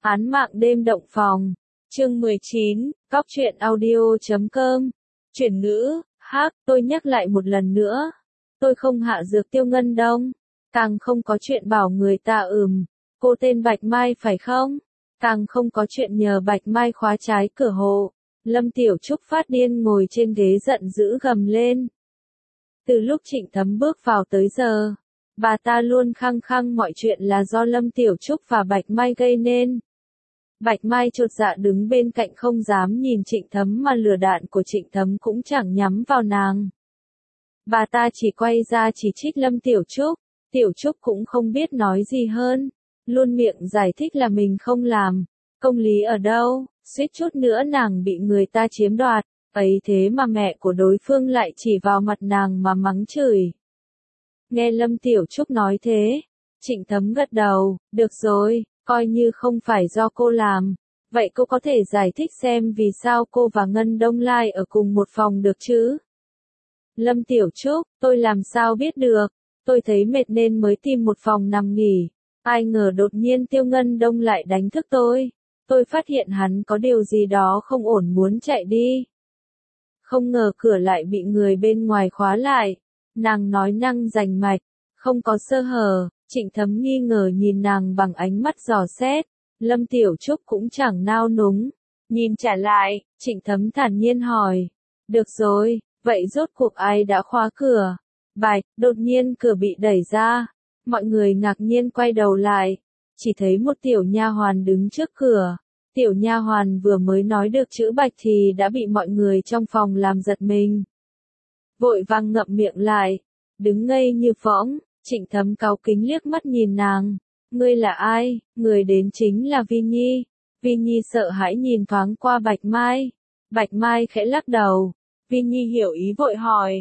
Án mạng đêm động phòng. Chương 19, Cóc truyện audio.com. Chuyển ngữ, tôi nhắc lại một lần nữa. Tôi không hạ dược Tiêu Ngân Đông. Càng không có chuyện bảo người ta cô tên Bạch Mai phải không? Càng không có chuyện nhờ Bạch Mai khóa trái cửa hộ. Lâm Tiểu Trúc phát điên ngồi trên ghế giận dữ gầm lên. Từ lúc Trịnh Thấm bước vào tới giờ, bà ta luôn khăng khăng mọi chuyện là do Lâm Tiểu Trúc và Bạch Mai gây nên. Bạch Mai chột dạ đứng bên cạnh không dám nhìn Trịnh Thấm mà lửa đạn của Trịnh Thấm cũng chẳng nhắm vào nàng. Bà ta chỉ quay ra chỉ trích Lâm Tiểu Trúc cũng không biết nói gì hơn, luôn miệng giải thích là mình không làm, công lý ở đâu, suýt chút nữa nàng bị người ta chiếm đoạt, ấy thế mà mẹ của đối phương lại chỉ vào mặt nàng mà mắng chửi. Nghe Lâm Tiểu Trúc nói thế, Trịnh Thấm gật đầu, được rồi, coi như không phải do cô làm, vậy cô có thể giải thích xem vì sao cô và Ngân Đông Lai ở cùng một phòng được chứ? Lâm Tiểu Trúc, tôi làm sao biết được, tôi thấy mệt nên mới tìm một phòng nằm nghỉ, ai ngờ đột nhiên Tiêu Ngân Đông lại đánh thức tôi phát hiện hắn có điều gì đó không ổn muốn chạy đi. Không ngờ cửa lại bị người bên ngoài khóa lại, nàng nói năng rành mạch, không có sơ hở. Trịnh Thấm nghi ngờ nhìn nàng bằng ánh mắt dò xét, Lâm Tiểu Trúc cũng chẳng nao núng, nhìn trả lại, Trịnh Thấm thản nhiên hỏi, được rồi, vậy rốt cuộc ai đã khóa cửa? Bạch, đột nhiên cửa bị đẩy ra, mọi người ngạc nhiên quay đầu lại, chỉ thấy một tiểu nha hoàn đứng trước cửa, tiểu nha hoàn vừa mới nói được chữ Bạch thì đã bị mọi người trong phòng làm giật mình. Vội vàng ngậm miệng lại, đứng ngây như phỗng. Trịnh Thấm cáu kính liếc mắt nhìn nàng, ngươi là ai? Người đến chính là Vi Nhi. Vi Nhi sợ hãi nhìn thoáng qua Bạch Mai. Bạch Mai khẽ lắc đầu. Vi Nhi hiểu ý vội hỏi,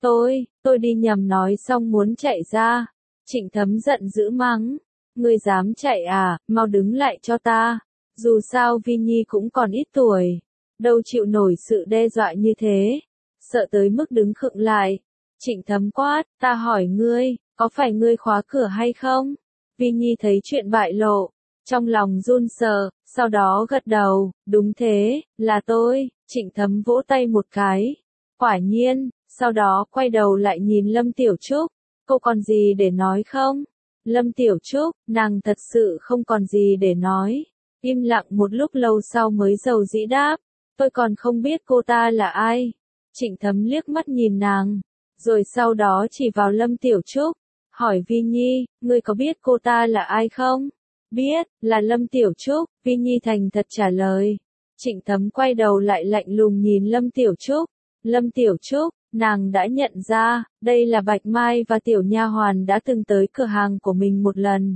tôi đi nhầm nói xong muốn chạy ra. Trịnh Thấm giận dữ mắng, ngươi dám chạy à, mau đứng lại cho ta. Dù sao Vi Nhi cũng còn ít tuổi, đâu chịu nổi sự đe dọa như thế, sợ tới mức đứng khựng lại. Trịnh Thấm quát, ta hỏi ngươi, có phải ngươi khóa cửa hay không? Vi Nhi thấy chuyện bại lộ, trong lòng run sợ, sau đó gật đầu, đúng thế, là tôi. Trịnh Thấm vỗ tay một cái, quả nhiên, sau đó quay đầu lại nhìn Lâm Tiểu Trúc, cô còn gì để nói không? Lâm Tiểu Trúc, nàng thật sự không còn gì để nói, im lặng một lúc lâu sau mới dầu dĩ đáp, tôi còn không biết cô ta là ai. Trịnh Thấm liếc mắt nhìn nàng, rồi sau đó chỉ vào Lâm Tiểu Trúc, hỏi Vi Nhi, ngươi có biết cô ta là ai không? Biết, là Lâm Tiểu Trúc, Vi Nhi thành thật trả lời. Trịnh Thấm quay đầu lại lạnh lùng nhìn Lâm Tiểu Trúc. Lâm Tiểu Trúc, nàng đã nhận ra, đây là Bạch Mai và tiểu nha hoàn đã từng tới cửa hàng của mình một lần.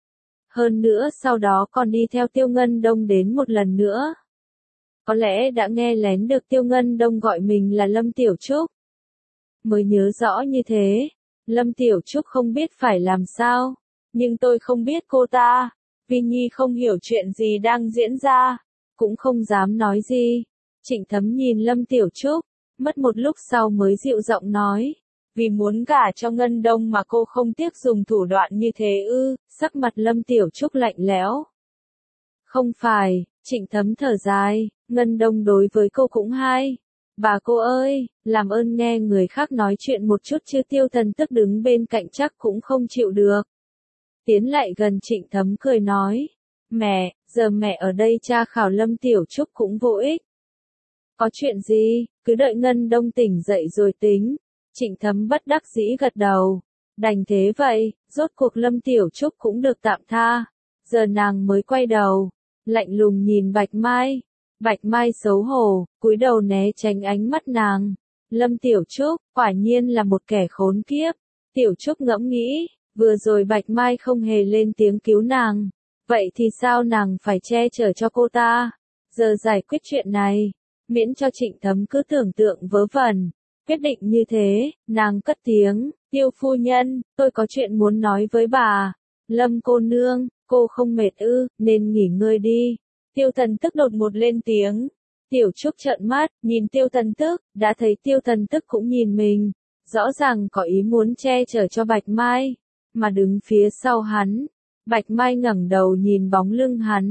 Hơn nữa sau đó còn đi theo Tiêu Ngân Đông đến một lần nữa. Có lẽ đã nghe lén được Tiêu Ngân Đông gọi mình là Lâm Tiểu Trúc. Mới nhớ rõ như thế, Lâm Tiểu Trúc không biết phải làm sao, nhưng tôi không biết cô ta. Vi Nhi không hiểu chuyện gì đang diễn ra, cũng không dám nói gì. Trịnh Thấm nhìn Lâm Tiểu Trúc, mất một lúc sau mới dịu giọng nói, vì muốn gả cho Ngân Đông mà cô không tiếc dùng thủ đoạn như thế ư? Sắc mặt Lâm Tiểu Trúc lạnh lẽo. Không phải, Trịnh Thấm thở dài, Ngân Đông đối với cô cũng hay. Bà cô ơi, làm ơn nghe người khác nói chuyện một chút chứ. Tiêu Thần Tức đứng bên cạnh chắc cũng không chịu được. Tiến lại gần Trịnh Thấm cười nói, mẹ, giờ mẹ ở đây tra khảo Lâm Tiểu Trúc cũng vô ích. Có chuyện gì, cứ đợi Ngân Đông tỉnh dậy rồi tính. Trịnh Thấm bất đắc dĩ gật đầu, đành thế vậy, rốt cuộc Lâm Tiểu Trúc cũng được tạm tha. Giờ nàng mới quay đầu, lạnh lùng nhìn Bạch Mai. Bạch Mai xấu hổ, cúi đầu né tránh ánh mắt nàng. Lâm Tiểu Trúc, quả nhiên là một kẻ khốn kiếp. Tiểu Trúc ngẫm nghĩ, vừa rồi Bạch Mai không hề lên tiếng cứu nàng. Vậy thì sao nàng phải che chở cho cô ta? Giờ giải quyết chuyện này, miễn cho Trịnh Thấm cứ tưởng tượng vớ vẩn. Quyết định như thế, nàng cất tiếng, Tiêu phu nhân, tôi có chuyện muốn nói với bà. Lâm cô nương, cô không mệt ư, nên nghỉ ngơi đi. Tiêu Thần Tức đột ngột lên tiếng. Tiểu Trúc trợn mắt, nhìn Tiêu Thần Tức, đã thấy Tiêu Thần Tức cũng nhìn mình. Rõ ràng có ý muốn che chở cho Bạch Mai, mà đứng phía sau hắn. Bạch Mai ngẩng đầu nhìn bóng lưng hắn,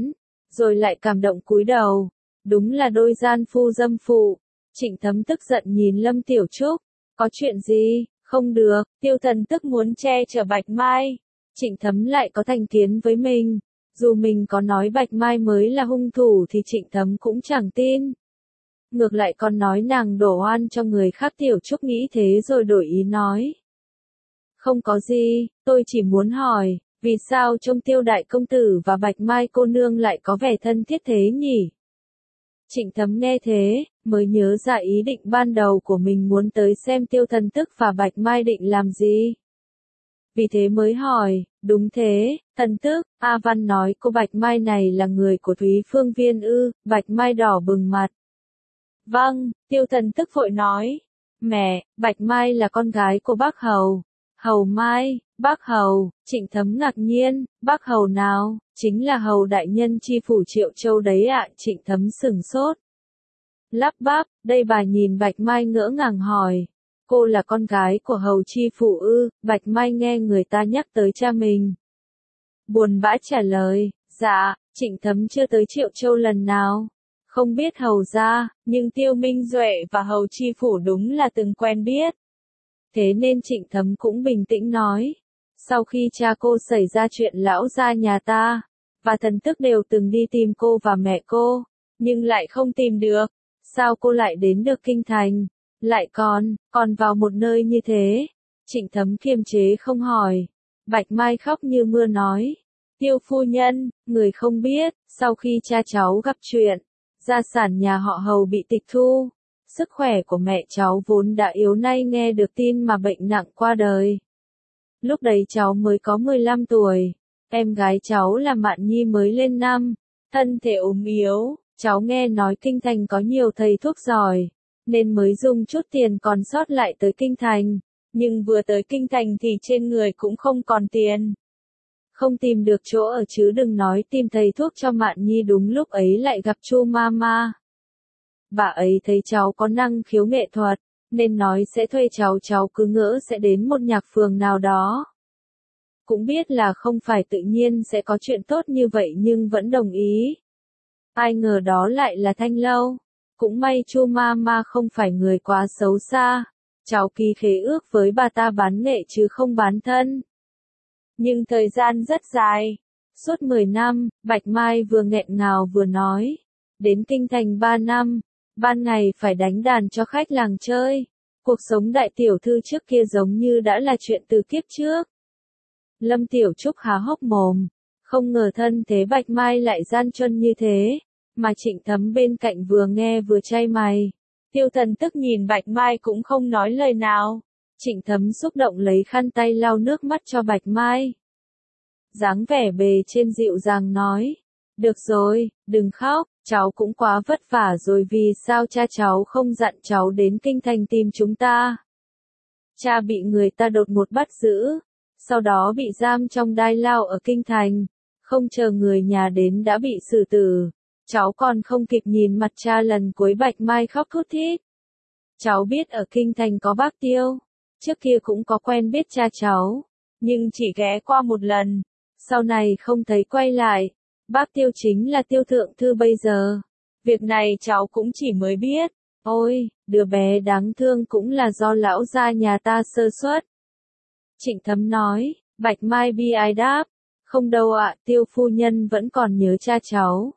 rồi lại cảm động cúi đầu. Đúng là đôi gian phu dâm phụ. Trịnh Thấm tức giận nhìn Lâm Tiểu Trúc. Có chuyện gì? Không được, Tiêu Thần tức muốn che chở Bạch Mai. Trịnh Thấm lại có thành kiến với mình. Dù mình có nói Bạch Mai mới là hung thủ thì Trịnh Thấm cũng chẳng tin. Ngược lại còn nói nàng đổ oan cho người khác. Tiểu Trúc nghĩ thế rồi đổi ý nói. Không có gì, tôi chỉ muốn hỏi, vì sao trông Tiêu đại công tử và Bạch Mai cô nương lại có vẻ thân thiết thế nhỉ? Trịnh Thấm nghe thế, mới nhớ ra ý định ban đầu của mình muốn tới xem Tiêu Thần Tức và Bạch Mai định làm gì. Vì thế mới hỏi, đúng thế, Thần Tức, A Văn nói cô Bạch Mai này là người của Thúy Phương Viên ư? Bạch Mai đỏ bừng mặt. Vâng, Tiêu Thần Tức vội nói. Mẹ, Bạch Mai là con gái của bác Hầu. Hầu Mai, bác Hầu. Trịnh Thấm ngạc nhiên, bác Hầu nào? Chính là Hầu đại nhân chi phủ Triệu Châu đấy ạ. Trịnh Thấm sửng sốt. Lắp bắp, đây bà nhìn Bạch Mai ngỡ ngàng hỏi. Cô là con gái của Hầu chi phủ ư? Bạch Mai nghe người ta nhắc tới cha mình. Buồn bã trả lời, dạ, Trịnh Thấm chưa tới Triệu Châu lần nào. Không biết Hầu gia, nhưng Tiêu Minh Duệ và Hầu chi phủ đúng là từng quen biết. Thế nên Trịnh Thấm cũng bình tĩnh nói. Sau khi cha cô xảy ra chuyện lão gia nhà ta, và Thần Tức đều từng đi tìm cô và mẹ cô, nhưng lại không tìm được. Sao cô lại đến được kinh thành? Lại còn vào một nơi như thế? Trịnh Thấm kiềm chế không hỏi. Bạch Mai khóc như mưa nói. Tiêu phu nhân, người không biết, sau khi cha cháu gặp chuyện, gia sản nhà họ Hầu bị tịch thu. Sức khỏe của mẹ cháu vốn đã yếu nay nghe được tin mà bệnh nặng qua đời. Lúc đấy cháu mới có 15 tuổi, em gái cháu là Mạn Nhi mới lên năm, thân thể ốm yếu, cháu nghe nói kinh thành có nhiều thầy thuốc giỏi, nên mới dùng chút tiền còn sót lại tới kinh thành, nhưng vừa tới kinh thành thì trên người cũng không còn tiền. Không tìm được chỗ ở chứ đừng nói tìm thầy thuốc cho Mạn Nhi. Đúng lúc ấy lại gặp Chu Mama. Bà ấy thấy cháu có năng khiếu nghệ thuật, nên nói sẽ thuê cháu cứ ngỡ sẽ đến một nhạc phường nào đó. Cũng biết là không phải tự nhiên sẽ có chuyện tốt như vậy nhưng vẫn đồng ý. Ai ngờ đó lại là Thanh Lâu. Cũng may Chu Mama không phải người quá xấu xa. Cháu ký khế ước với bà ta bán nghệ chứ không bán thân. Nhưng thời gian rất dài. Suốt 10 năm, Bạch Mai vừa nghẹn ngào vừa nói. Đến kinh thành 3 năm. Ban ngày phải đánh đàn cho khách làng chơi. Cuộc sống đại tiểu thư trước kia giống như đã là chuyện từ kiếp trước. Lâm Tiểu Trúc há hốc mồm. Không ngờ thân thế Bạch Mai lại gian truân như thế. Mà Trịnh Thấm bên cạnh vừa nghe vừa chai mày. Tiêu Thần Tức nhìn Bạch Mai cũng không nói lời nào. Trịnh Thấm xúc động lấy khăn tay lau nước mắt cho Bạch Mai. Dáng vẻ bề trên dịu dàng nói. Được rồi, đừng khóc, cháu cũng quá vất vả rồi. Vì sao cha cháu không dặn cháu đến kinh thành tìm chúng ta? Cha bị người ta đột ngột bắt giữ, sau đó bị giam trong đai lao ở kinh thành, không chờ người nhà đến đã bị xử tử. Cháu còn không kịp nhìn mặt cha lần cuối. Bạch Mai khóc thút thít. Cháu biết ở kinh thành có bác Tiêu, trước kia cũng có quen biết cha cháu, nhưng chỉ ghé qua một lần, sau này không thấy quay lại. Bác Tiêu chính là Tiêu thượng thư bây giờ. Việc này cháu cũng chỉ mới biết. Ôi, đứa bé đáng thương cũng là do lão gia nhà ta sơ suất. Trịnh Thấm nói. Bạch Mai bi ai đáp. Không đâu ạ, Tiêu phu nhân vẫn còn nhớ cha cháu.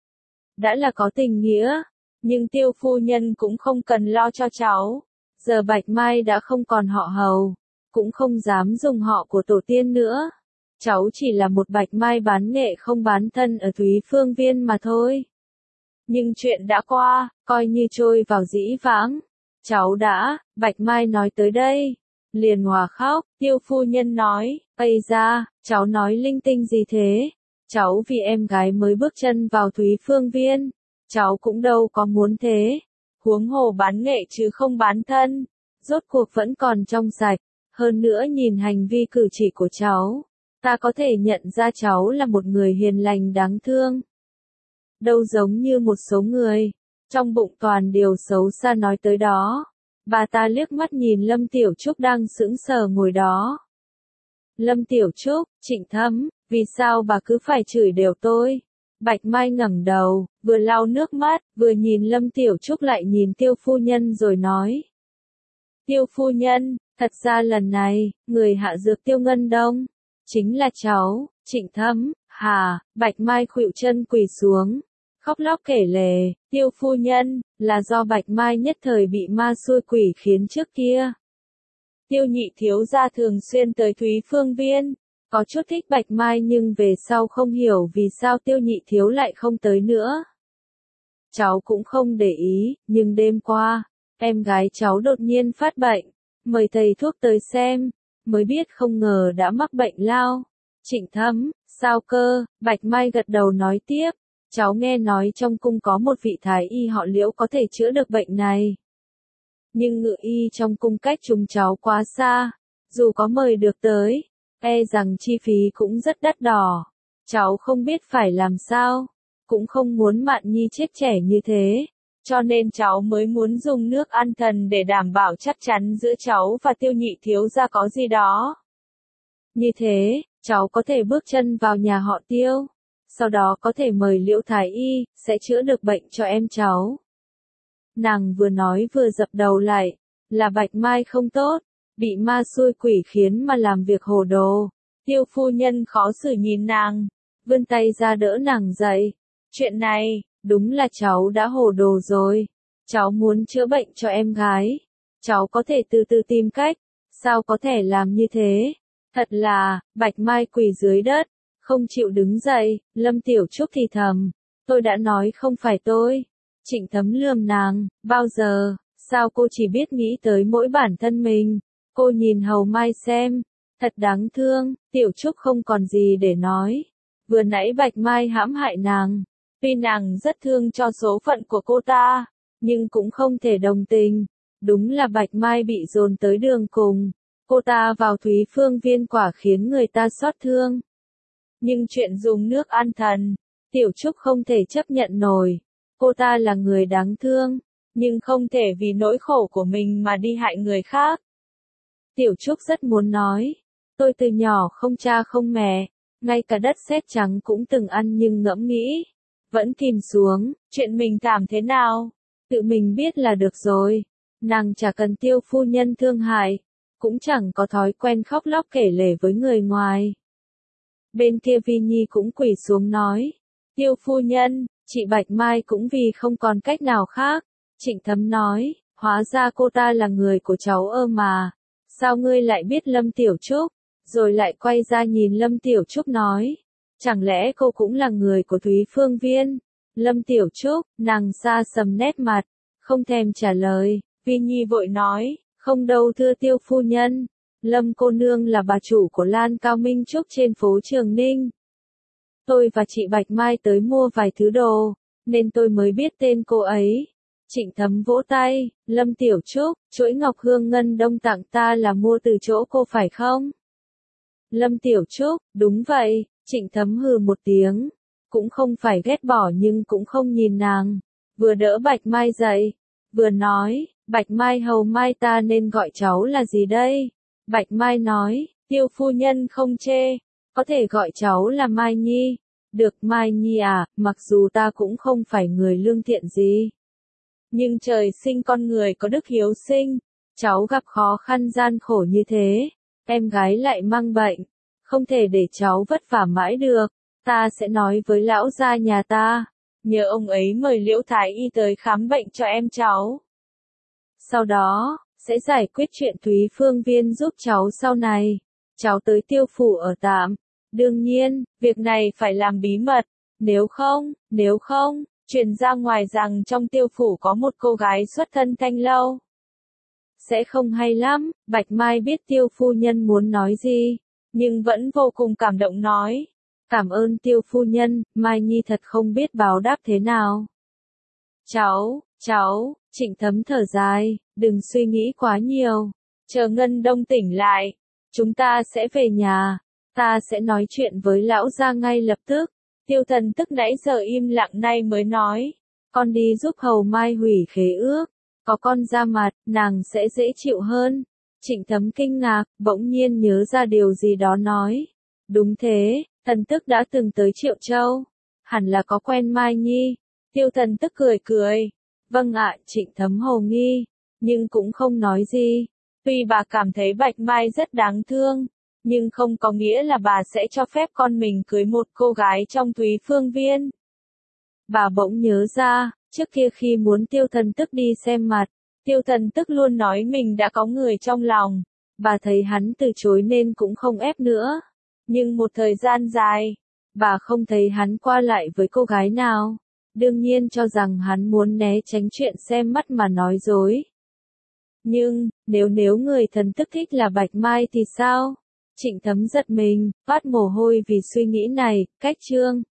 Đã là có tình nghĩa, nhưng Tiêu phu nhân cũng không cần lo cho cháu. Giờ Bạch Mai đã không còn họ Hầu, cũng không dám dùng họ của tổ tiên nữa. Cháu chỉ là một Bạch Mai bán nghệ không bán thân ở Thúy Phương Viên mà thôi. Nhưng chuyện đã qua, coi như trôi vào dĩ vãng. Cháu đã, Bạch Mai nói tới đây, liền hòa khóc. Tiêu phu nhân nói, ây da, cháu nói linh tinh gì thế? Cháu vì em gái mới bước chân vào Thúy Phương Viên, cháu cũng đâu có muốn thế. Huống hồ bán nghệ chứ không bán thân, rốt cuộc vẫn còn trong sạch. Hơn nữa nhìn hành vi cử chỉ của cháu, ta có thể nhận ra cháu là một người hiền lành đáng thương. Đâu giống như một số người, trong bụng toàn điều xấu xa nói tới đó. Bà ta liếc mắt nhìn Lâm Tiểu Trúc đang sững sờ ngồi đó. Lâm Tiểu Trúc, Trịnh Thấm, vì sao bà cứ phải chửi đều tôi? Bạch Mai ngẩng đầu, vừa lau nước mắt, vừa nhìn Lâm Tiểu Trúc lại nhìn Tiêu phu nhân rồi nói. Tiêu phu nhân, thật ra lần này, người hạ dược Tiêu Ngân Đông, chính là cháu, Trịnh Thấm. Hà, Bạch Mai khuỵu chân quỳ xuống, khóc lóc kể lể, Tiêu phu nhân, là do Bạch Mai nhất thời bị ma xui quỷ khiến trước kia. Tiêu nhị thiếu gia thường xuyên tới Thúy Phương Viên, có chút thích Bạch Mai nhưng về sau không hiểu vì sao Tiêu nhị thiếu lại không tới nữa. Cháu cũng không để ý, nhưng đêm qua, em gái cháu đột nhiên phát bệnh, mời thầy thuốc tới xem, mới biết không ngờ đã mắc bệnh lao. Trịnh Thấm, sao cơ? Bạch Mai gật đầu nói tiếp, cháu nghe nói trong cung có một vị thái y họ Liễu có thể chữa được bệnh này. Nhưng ngự y trong cung cách chúng cháu quá xa, dù có mời được tới, e rằng chi phí cũng rất đắt đỏ. Cháu không biết phải làm sao, cũng không muốn Mạn Nhi chết trẻ như thế, cho nên cháu mới muốn dùng nước an thần để đảm bảo chắc chắn giữa cháu và Tiêu nhị thiếu gia có gì đó. Như thế, cháu có thể bước chân vào nhà họ Tiêu, sau đó có thể mời Liễu thái y, sẽ chữa được bệnh cho em cháu. Nàng vừa nói vừa dập đầu lại, là Bạch Mai không tốt, bị ma xui quỷ khiến mà làm việc hồ đồ. Tiêu phu nhân khó xử nhìn nàng, vươn tay ra đỡ nàng dậy. Chuyện này, đúng là cháu đã hồ đồ rồi. Cháu muốn chữa bệnh cho em gái. Cháu có thể từ từ tìm cách, sao có thể làm như thế? Thật là, Bạch Mai quỳ dưới đất, không chịu đứng dậy, Lâm Tiểu Trúc thì thầm. Tôi đã nói không phải tôi. Trịnh Thấm lườm nàng, bao giờ, sao cô chỉ biết nghĩ tới mỗi bản thân mình? Cô nhìn Hầu Mai xem, thật đáng thương, Tiểu Trúc không còn gì để nói. Vừa nãy Bạch Mai hãm hại nàng, tuy nàng rất thương cho số phận của cô ta, nhưng cũng không thể đồng tình. Đúng là Bạch Mai bị dồn tới đường cùng, cô ta vào Thúy Phương Viên quả khiến người ta xót thương. Nhưng chuyện dùng nước an thần, Tiểu Trúc không thể chấp nhận nổi. Cô ta là người đáng thương, nhưng không thể vì nỗi khổ của mình mà đi hại người khác. Tiểu Trúc rất muốn nói, tôi từ nhỏ không cha không mẹ, ngay cả đất sét trắng cũng từng ăn nhưng ngẫm nghĩ, vẫn kìm xuống, chuyện mình cảm thế nào, tự mình biết là được rồi. Nàng chả cần Tiêu phu nhân thương hại, cũng chẳng có thói quen khóc lóc kể lể với người ngoài. Bên kia Vi Nhi cũng quỳ xuống nói, Tiêu phu nhân, chị Bạch Mai cũng vì không còn cách nào khác. Trịnh Thấm nói, hóa ra cô ta là người của cháu mà. Sao ngươi lại biết Lâm Tiểu Trúc? Rồi lại quay ra nhìn Lâm Tiểu Trúc nói, chẳng lẽ cô cũng là người của Thúy Phương Viên? Lâm Tiểu Trúc, nàng xa sầm nét mặt, không thèm trả lời. Vi Nhi vội nói, không đâu thưa Tiêu phu nhân, Lâm cô nương là bà chủ của Lan Cao Minh Trúc trên phố Trường Ninh. Tôi và chị Bạch Mai tới mua vài thứ đồ, nên tôi mới biết tên cô ấy. Trịnh Thấm vỗ tay, Lâm Tiểu Trúc, chuỗi ngọc hương ngân đông tặng ta là mua từ chỗ cô phải không? Lâm Tiểu Trúc, đúng vậy, Trịnh Thấm hừ một tiếng, cũng không phải ghét bỏ nhưng cũng không nhìn nàng, vừa đỡ Bạch Mai dậy, vừa nói, Bạch Mai Hầu Mai ta nên gọi cháu là gì đây? Bạch Mai nói, Tiêu phu nhân không chê, có thể gọi cháu là Mai Nhi. Được Mai Nhi à, mặc dù ta cũng không phải người lương thiện gì. Nhưng trời sinh con người có đức hiếu sinh, cháu gặp khó khăn gian khổ như thế, em gái lại mang bệnh, không thể để cháu vất vả mãi được, ta sẽ nói với lão gia nhà ta, nhờ ông ấy mời Liễu thái y tới khám bệnh cho em cháu. Sau đó, sẽ giải quyết chuyện Thúy Phương Viên giúp cháu sau này, cháu tới Tiêu phủ ở tạm. Đương nhiên, việc này phải làm bí mật, nếu không, truyền ra ngoài rằng trong Tiêu phủ có một cô gái xuất thân Thanh Lâu. Sẽ không hay lắm. Bạch Mai biết Tiêu phu nhân muốn nói gì, nhưng vẫn vô cùng cảm động nói. Cảm ơn Tiêu phu nhân, Mai Nhi thật không biết báo đáp thế nào. Cháu, Trịnh Thấm thở dài, đừng suy nghĩ quá nhiều. Chờ Ngân Đông tỉnh lại, chúng ta sẽ về nhà. Ta sẽ nói chuyện với lão gia ngay lập tức. Tiêu Thần tức nãy giờ im lặng nay mới nói. Con đi giúp Hầu Mai hủy khế ước. Có con ra mặt, nàng sẽ dễ chịu hơn. Trịnh Thấm kinh ngạc, bỗng nhiên nhớ ra điều gì đó nói. Đúng thế, Thần tức đã từng tới Triệu Châu. hẳn là có quen Mai Nhi. Tiêu Thần tức cười cười. Vâng ạ, Trịnh Thấm hồ nghi, nhưng cũng không nói gì. Tuy bà cảm thấy Bạch Mai rất đáng thương, nhưng không có nghĩa là bà sẽ cho phép con mình cưới một cô gái trong Thúy Phương Viên. Bà bỗng nhớ ra, trước kia khi muốn Tiêu Thần tức đi xem mặt, Tiêu Thần tức luôn nói mình đã có người trong lòng. Bà thấy hắn từ chối nên cũng không ép nữa. Nhưng một thời gian dài, bà không thấy hắn qua lại với cô gái nào. Đương nhiên cho rằng hắn muốn né tránh chuyện xem mắt mà nói dối. Nhưng, nếu người thần tức thích là Bạch Mai thì sao? Trịnh Thấm giật mình, toát mồ hôi vì suy nghĩ này, cách chương.